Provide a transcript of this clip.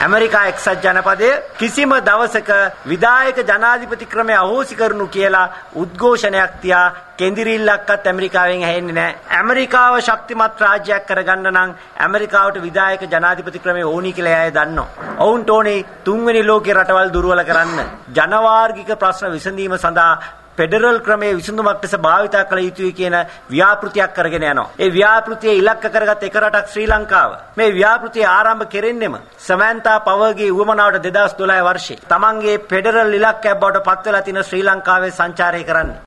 America එක්සත් ජනපදය කිසිම දවසක විධායක ජනාධිපති ක්‍රමය අහෝසි කරනු කියලා උද්ඝෝෂණයක් තියා කෙඳිරිල්ලක්වත් ඇමරිකාවෙන් ඇහෙන්නේ නැහැ. ඇමරිකාව ශක්තිමත් රාජ්‍යයක් කරගන්න නම් ඇමරිකාවට විධායක ජනාධිපති ක්‍රමය ඕනි කියලා අය දන්නවා. ඔවුන්ට ඕනේ තුන්වෙනි ලෝකේ රටවල් දුර්වල කරන්න. ජනවාර්ගික ප්‍රශ්න විසඳීම සඳහා ෆෙඩරල් ක්‍රමයේ විසඳුමක් ලෙස භාවිතා කළ යුතුයි කියන ව්‍යාපෘතියක් කරගෙන යනවා. ඒ ව්‍යාපෘතිය ඉලක්ක කරගත් එක රටක් ශ්‍රී ලංකාව. මේ ව්‍යාපෘතිය ආරම්භ කෙරෙන්නෙම සමන්තා පවර්ගේ උවමනාවට 2012 වර්ෂයේ තමන්ගේ ෆෙඩරල් ඉලක්කයක් බවට පත් වෙලා තියෙන ශ්‍රී ලංකාවේ සංචාරය කරන්න.